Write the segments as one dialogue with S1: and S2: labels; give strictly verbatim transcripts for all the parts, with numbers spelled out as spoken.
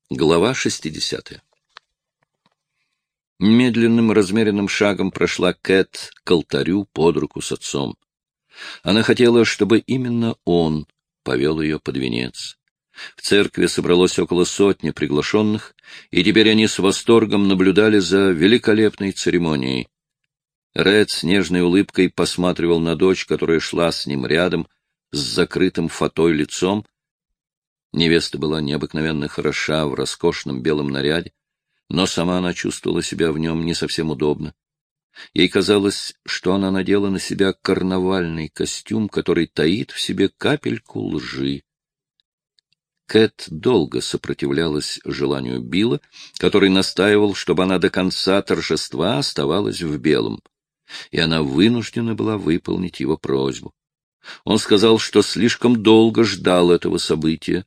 S1: Глава шестидесятая. Медленным, размеренным шагом прошла Кэт к алтарю под руку с отцом. Она хотела, чтобы именно он повел ее под венец. В церкви собралось около сотни приглашенных, и теперь они с восторгом наблюдали за великолепной церемонией. Ред с нежной улыбкой посматривал на дочь, которая шла с ним рядом, с закрытым фатой лицом. Невеста была необыкновенно хороша в роскошном белом наряде, но сама она чувствовала себя в нем не совсем удобно. Ей казалось, что она надела на себя карнавальный костюм, который таит в себе капельку лжи. Кэт долго сопротивлялась желанию Билла, который настаивал, чтобы она до конца торжества оставалась в белом, и она вынуждена была выполнить его просьбу. Он сказал, что слишком долго ждал этого события.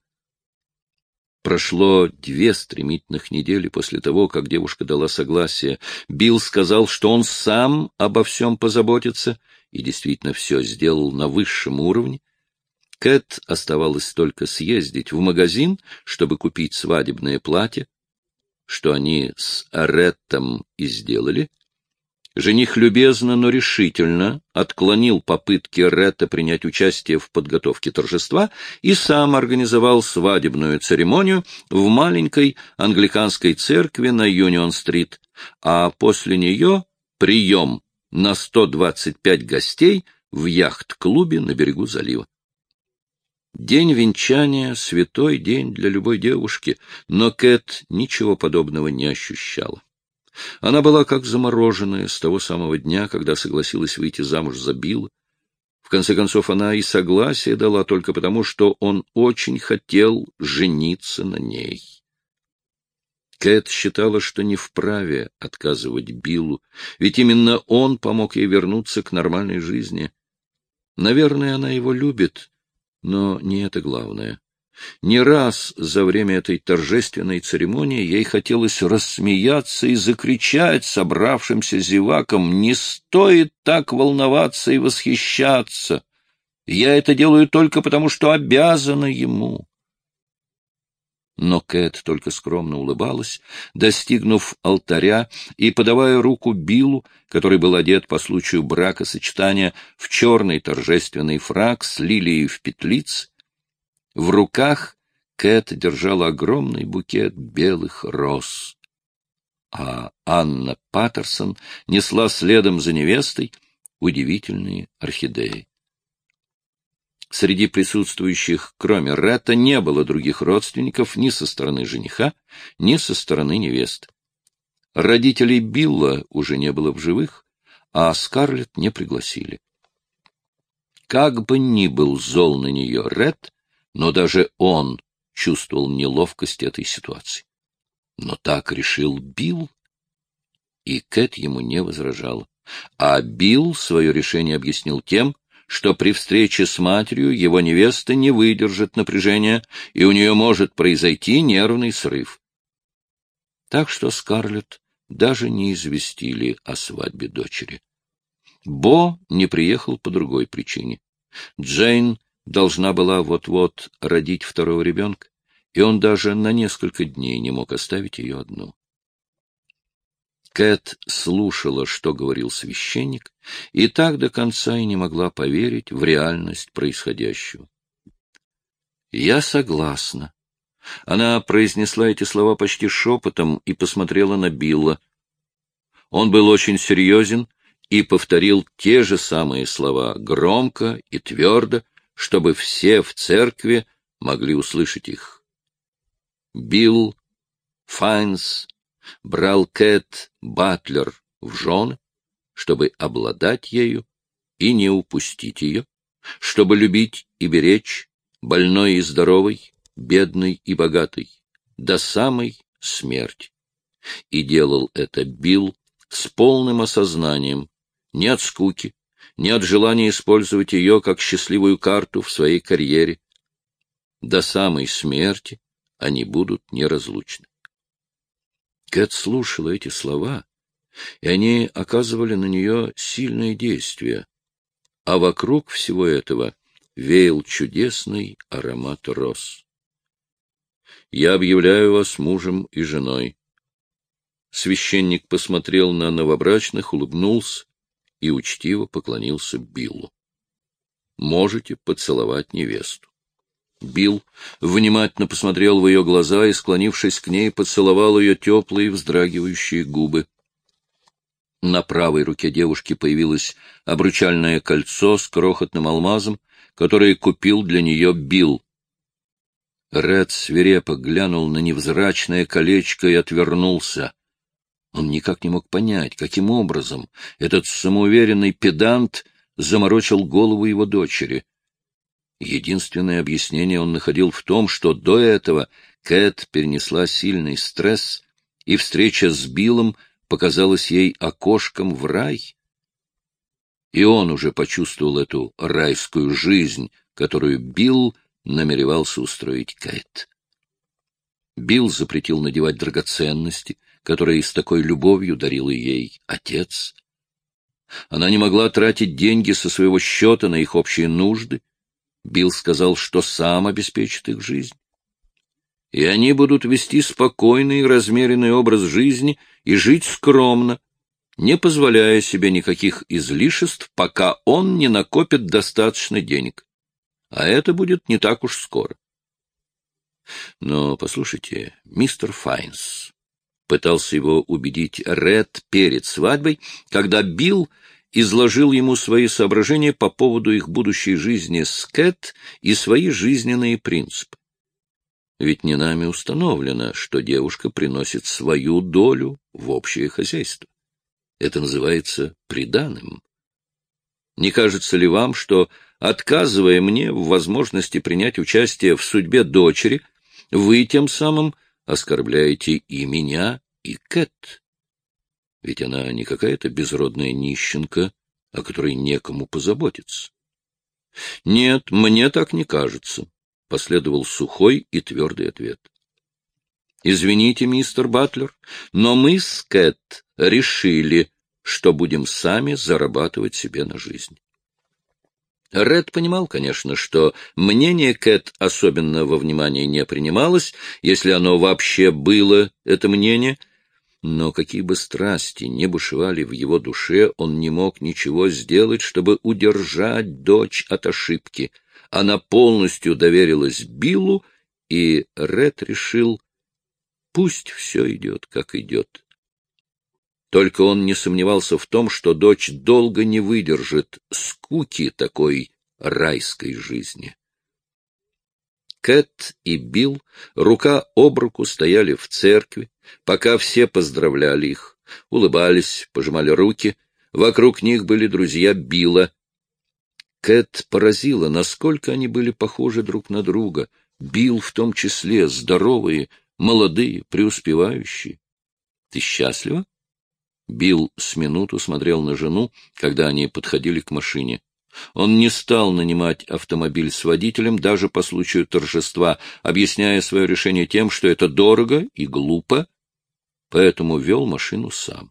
S1: Прошло две стремительных недели после того, как девушка дала согласие. Билл сказал, что он сам обо всем позаботится, и действительно все сделал на высшем уровне. Кэт оставалось только съездить в магазин, чтобы купить свадебное платье, что они с Реттом и сделали. Жених любезно, но решительно отклонил попытки Ретта принять участие в подготовке торжества и сам организовал свадебную церемонию в маленькой англиканской церкви на Юнион-стрит, а после нее прием на сто двадцать пять гостей в яхт-клубе на берегу залива. День венчания — святой день для любой девушки, но Кэт ничего подобного не ощущала. Она была как замороженная с того самого дня, когда согласилась выйти замуж за Билла. В конце концов, она и согласие дала только потому, что он очень хотел жениться на ней. Кэт считала, что не вправе отказывать Биллу, ведь именно он помог ей вернуться к нормальной жизни. Наверное, она его любит, но не это главное. Не раз за время этой торжественной церемонии ей хотелось рассмеяться и закричать собравшимся зевакам: «Не стоит так волноваться и восхищаться! Я это делаю только потому, что обязана ему!» Но Кэт только скромно улыбалась, достигнув алтаря и подавая руку Биллу, который был одет по случаю бракосочетания в черный торжественный фрак с лилией в петлице. В руках Кэт держала огромный букет белых роз, а Анна Паттерсон несла следом за невестой удивительные орхидеи. Среди присутствующих, кроме Ретта, не было других родственников ни со стороны жениха, ни со стороны невесты. Родителей Билла уже не было в живых, а Скарлетт не пригласили. Как бы ни был зол на нее Ретт, но даже он чувствовал неловкость этой ситуации. Но так решил Билл, и Кэт ему не возражала. А Билл свое решение объяснил тем, что при встрече с матерью его невеста не выдержит напряжения, и у нее может произойти нервный срыв. Так что Скарлетт даже не известили о свадьбе дочери. Бо не приехал по другой причине. Джейн должна была вот-вот родить второго ребенка, и он даже на несколько дней не мог оставить ее одну. Кэт слушала, что говорил священник, и так до конца и не могла поверить в реальность происходящего. «Я согласна». Она произнесла эти слова почти шепотом и посмотрела на Билла. Он был очень серьезен и повторил те же самые слова громко и твердо, чтобы все в церкви могли услышать их. Билл Файнс брал Кэт Батлер в жены, чтобы обладать ею и не упустить ее, чтобы любить и беречь, больной и здоровой, бедной и богатой, до самой смерти. И делал это Билл с полным осознанием, не от скуки, не от желания использовать ее как счастливую карту в своей карьере. До самой смерти они будут неразлучны. Кэт слушала эти слова, и они оказывали на нее сильное действие, а вокруг всего этого веял чудесный аромат роз. Я объявляю вас мужем и женой. Священник посмотрел на новобрачных, улыбнулся и учтиво поклонился Биллу. Можете поцеловать невесту. Билл внимательно посмотрел в ее глаза и, склонившись к ней, поцеловал ее теплые вздрагивающие губы. На правой руке девушки появилось обручальное кольцо с крохотным алмазом, которое купил для нее Билл. Ред свирепо глянул на невзрачное колечко и отвернулся. Он никак не мог понять, каким образом этот самоуверенный педант заморочил голову его дочери. Единственное объяснение он находил в том, что до этого Кэт перенесла сильный стресс, и встреча с Биллом показалась ей окошком в рай. И он уже почувствовал эту райскую жизнь, которую Билл намеревался устроить Кэт. Билл запретил надевать драгоценности, которые с такой любовью дарил ей отец. Она не могла тратить деньги со своего счета на их общие нужды. Билл сказал, что сам обеспечит их жизнь. И они будут вести спокойный и размеренный образ жизни и жить скромно, не позволяя себе никаких излишеств, пока он не накопит достаточно денег. А это будет не так уж скоро. Но, послушайте, мистер Файнс, пытался его убедить Ред перед свадьбой, когда Билл изложил ему свои соображения по поводу их будущей жизни с Кэт и свои жизненные принципы. Ведь не нами установлено, что девушка приносит свою долю в общее хозяйство. Это называется приданым. Не кажется ли вам, что, отказывая мне в возможности принять участие в судьбе дочери, вы тем самым оскорбляете и меня, и Кэт? Ведь она не какая-то безродная нищенка, о которой некому позаботиться. — Нет, мне так не кажется, — последовал сухой и твердый ответ. — Извините, мистер Батлер, но мы с Кэт решили, что будем сами зарабатывать себе на жизнь. Ред понимал, конечно, что мнение Кэт особенно во внимание не принималось, если оно вообще было, это мнение, но какие бы страсти ни бушевали в его душе, он не мог ничего сделать, чтобы удержать дочь от ошибки. Она полностью доверилась Биллу, и Ред решил, пусть все идет, как идет. Только он не сомневался в том, что дочь долго не выдержит скуки такой райской жизни. Кэт и Билл рука об руку стояли в церкви, пока все поздравляли их, улыбались, пожимали руки. Вокруг них были друзья Билла. Кэт поразила, насколько они были похожи друг на друга. Билл в том числе, здоровые, молодые, преуспевающие. — Ты счастлива? Билл с минуту смотрел на жену, когда они подходили к машине. Он не стал нанимать автомобиль с водителем даже по случаю торжества, объясняя свое решение тем, что это дорого и глупо, поэтому вел машину сам.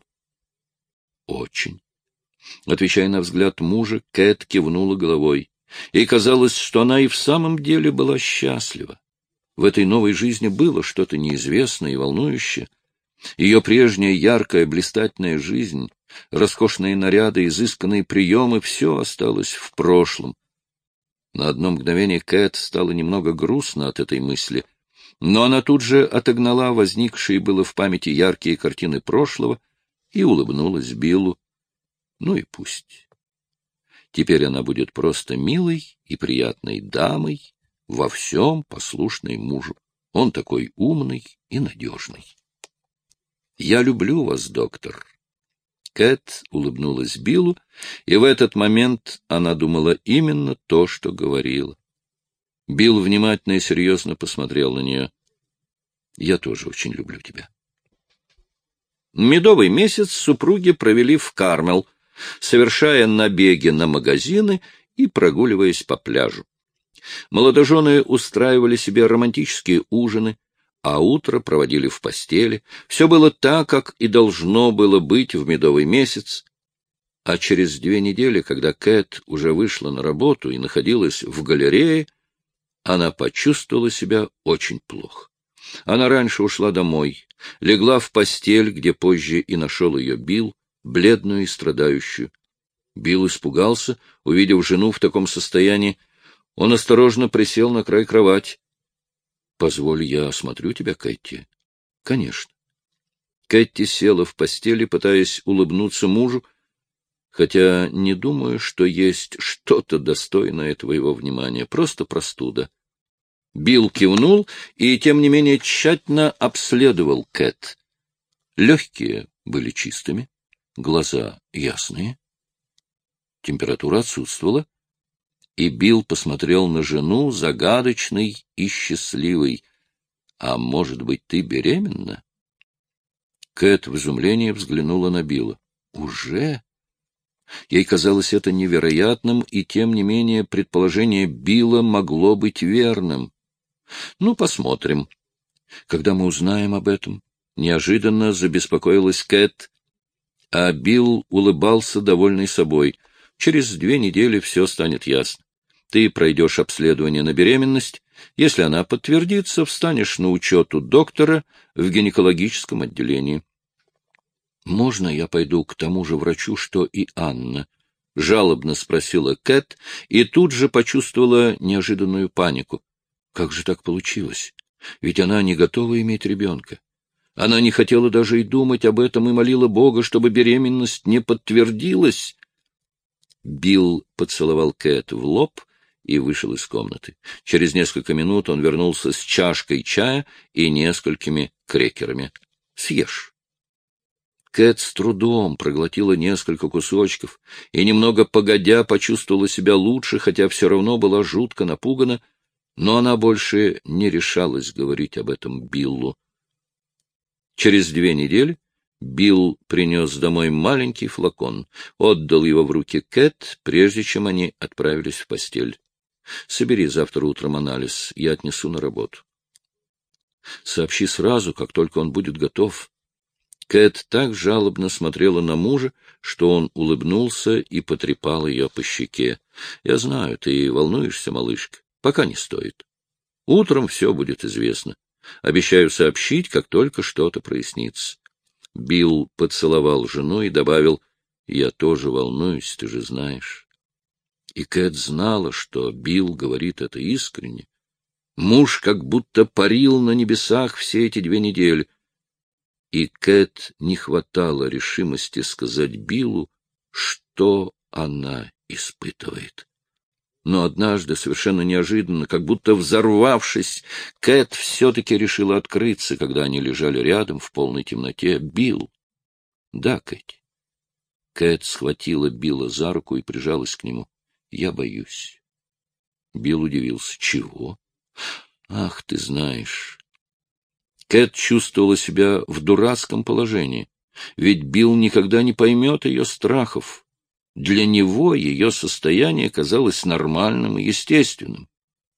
S1: Очень. Отвечая на взгляд мужа, Кэт кивнула головой. Ей казалось, что она и в самом деле была счастлива. В этой новой жизни было что-то неизвестное и волнующее. Ее прежняя яркая, блистательная жизнь, роскошные наряды, изысканные приемы — все осталось в прошлом. На одно мгновение Кэт стало немного грустно от этой мысли, но она тут же отогнала возникшие было в памяти яркие картины прошлого и улыбнулась Биллу. Ну и пусть. Теперь она будет просто милой и приятной дамой, во всем послушной мужу. Он такой умный и надежный. — Я люблю вас, доктор. Кэт улыбнулась Биллу, и в этот момент она думала именно то, что говорила. Билл внимательно и серьезно посмотрел на нее. — Я тоже очень люблю тебя. Медовый месяц супруги провели в Кармел, совершая набеги на магазины и прогуливаясь по пляжу. Молодожены устраивали себе романтические ужины, а утро проводили в постели. Все было так, как и должно было быть в медовый месяц. А через две недели, когда Кэт уже вышла на работу и находилась в галерее, она почувствовала себя очень плохо. Она раньше ушла домой, легла в постель, где позже и нашел ее Билл, бледную и страдающую. Билл испугался, увидев жену в таком состоянии. Он осторожно присел на край кровати. — Позволь, я осмотрю тебя, Кэти. — Конечно. Кэти села в постели, пытаясь улыбнуться мужу, хотя не думаю, что есть что-то достойное твоего внимания. Просто простуда. Билл кивнул и, тем не менее, тщательно обследовал Кэт. Легкие были чистыми, глаза ясные. Температура отсутствовала, и Билл посмотрел на жену, загадочный и счастливый. — А может быть, ты беременна? Кэт в изумлении взглянула на Билла. — Уже? Ей казалось это невероятным, и, тем не менее, предположение Билла могло быть верным. — Ну, посмотрим. Когда мы узнаем об этом? Неожиданно забеспокоилась Кэт, а Билл улыбался, довольный собой. Через две недели все станет ясно. Ты пройдешь обследование на беременность. Если она подтвердится, встанешь на учет у доктора в гинекологическом отделении. — Можно я пойду к тому же врачу, что и Анна? — жалобно спросила Кэт и тут же почувствовала неожиданную панику. Как же так получилось? Ведь она не готова иметь ребенка. Она не хотела даже и думать об этом и молила Бога, чтобы беременность не подтвердилась. Билл поцеловал Кэт в лоб и вышел из комнаты. Через несколько минут он вернулся с чашкой чая и несколькими крекерами. — Съешь. Кэт с трудом проглотила несколько кусочков и, немного погодя, почувствовала себя лучше, хотя все равно была жутко напугана, но она больше не решалась говорить об этом Биллу. Через две недели Билл принес домой маленький флакон, отдал его в руки Кэт, прежде чем они отправились в постель. — Собери завтра утром анализ, я отнесу на работу. — Сообщи сразу, как только он будет готов. Кэт так жалобно смотрела на мужа, что он улыбнулся и потрепал ее по щеке. — Я знаю, ты волнуешься, малышка. Пока не стоит. Утром все будет известно. Обещаю сообщить, как только что-то прояснится. Билл поцеловал жену и добавил: — Я тоже волнуюсь, ты же знаешь. И Кэт знала, что Билл говорит это искренне. Муж как будто парил на небесах все эти две недели. И Кэт не хватало решимости сказать Биллу, что она испытывает. Но однажды, совершенно неожиданно, как будто взорвавшись, Кэт все-таки решила открыться, когда они лежали рядом в полной темноте. — Билл. — Да, Кэти. Кэт схватила Билла за руку и прижалась к нему. — Я боюсь. Билл удивился. — Чего? — Ах, ты знаешь. Кэт чувствовала себя в дурацком положении, ведь Билл никогда не поймет ее страхов. Для него ее состояние казалось нормальным и естественным.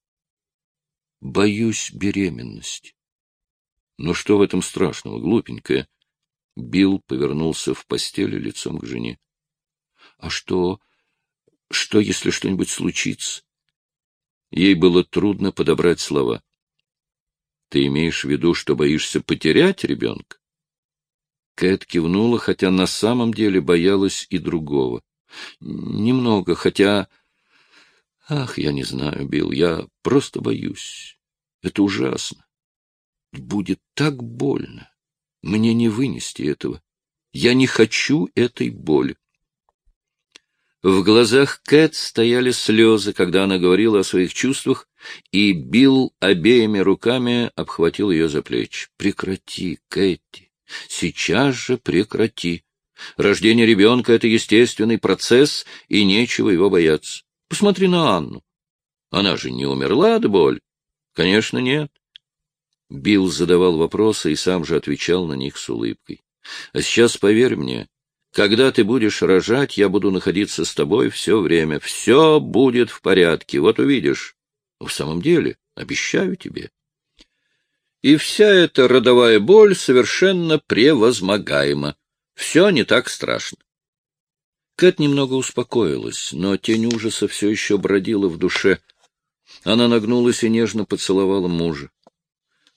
S1: Боюсь беременности. Ну что в этом страшного, глупенькая? Билл повернулся в постели лицом к жене. А что, что, если что-нибудь случится? Ей было трудно подобрать слова. Ты имеешь в виду, что боишься потерять ребенка? Кэт кивнула, хотя на самом деле боялась и другого. Немного, хотя... Ах, я не знаю, Билл, я просто боюсь. Это ужасно. Будет так больно. Мне не вынести этого. Я не хочу этой боли. В глазах Кэт стояли слезы, когда она говорила о своих чувствах, и Билл обеими руками обхватил ее за плечи. Прекрати, Кэти, сейчас же прекрати. Рождение ребенка — это естественный процесс, и нечего его бояться. Посмотри на Анну. Она же не умерла от боли? Конечно, нет. Билл задавал вопросы и сам же отвечал на них с улыбкой. А сейчас поверь мне, когда ты будешь рожать, я буду находиться с тобой все время. Все будет в порядке, вот увидишь. В самом деле, обещаю тебе. И вся эта родовая боль совершенно превозмогаема. Все не так страшно. Кэт немного успокоилась, но тень ужаса все еще бродила в душе. Она нагнулась и нежно поцеловала мужа.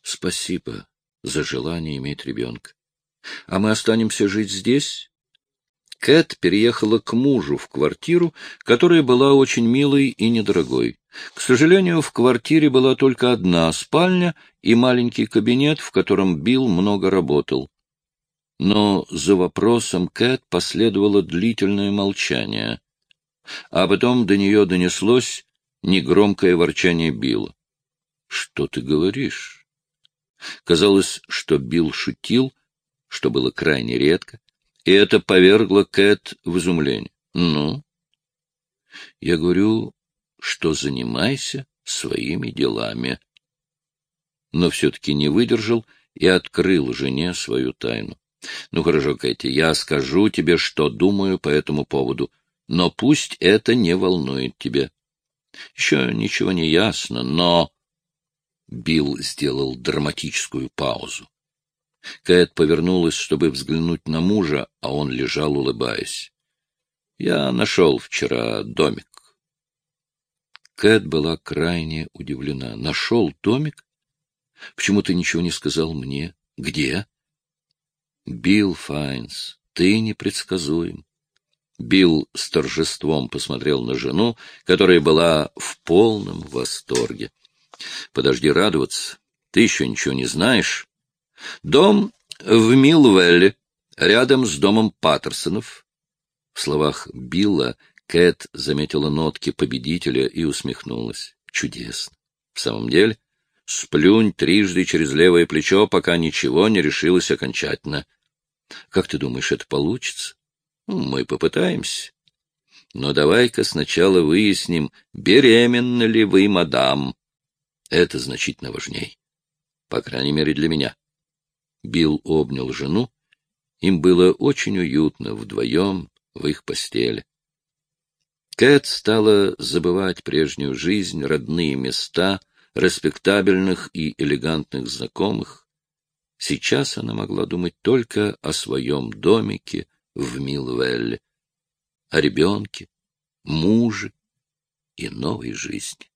S1: Спасибо за желание иметь ребенка. А мы останемся жить здесь? Кэт переехала к мужу в квартиру, которая была очень милой и недорогой. К сожалению, в квартире была только одна спальня и маленький кабинет, в котором Билл много работал. Но за вопросом Кэт последовало длительное молчание, а потом до нее донеслось негромкое ворчание Билла. — Что ты говоришь? Казалось, что Билл шутил, что было крайне редко, и это повергло Кэт в изумление. — Ну? — Я говорю, что занимайся своими делами. Но все-таки не выдержал и открыл жене свою тайну. — Ну, хорошо, Кэти, я скажу тебе, что думаю по этому поводу, но пусть это не волнует тебя. Еще ничего не ясно, но... Билл сделал драматическую паузу. Кэт повернулась, чтобы взглянуть на мужа, а он лежал, улыбаясь. — Я нашел вчера домик. Кэт была крайне удивлена. — Нашел домик? Почему ты ничего не сказал мне? Где? — Билл Файнс, ты непредсказуем. Билл с торжеством посмотрел на жену, которая была в полном восторге. — Подожди радоваться, ты еще ничего не знаешь. Дом в Милвелле, рядом с домом Паттерсонов. В словах Билла Кэт заметила нотки победителя и усмехнулась. Чудесно. В самом деле, сплюнь трижды через левое плечо, пока ничего не решилось окончательно. Как ты думаешь, это получится? Ну, мы попытаемся. Но давай-ка сначала выясним, беременна ли вы, мадам. Это значительно важней. По крайней мере, для меня. Билл обнял жену. Им было очень уютно вдвоем в их постели. Кэт стала забывать прежнюю жизнь, родные места, респектабельных и элегантных знакомых. Сейчас она могла думать только о своем домике в Милвелле, о ребенке, муже и новой жизни.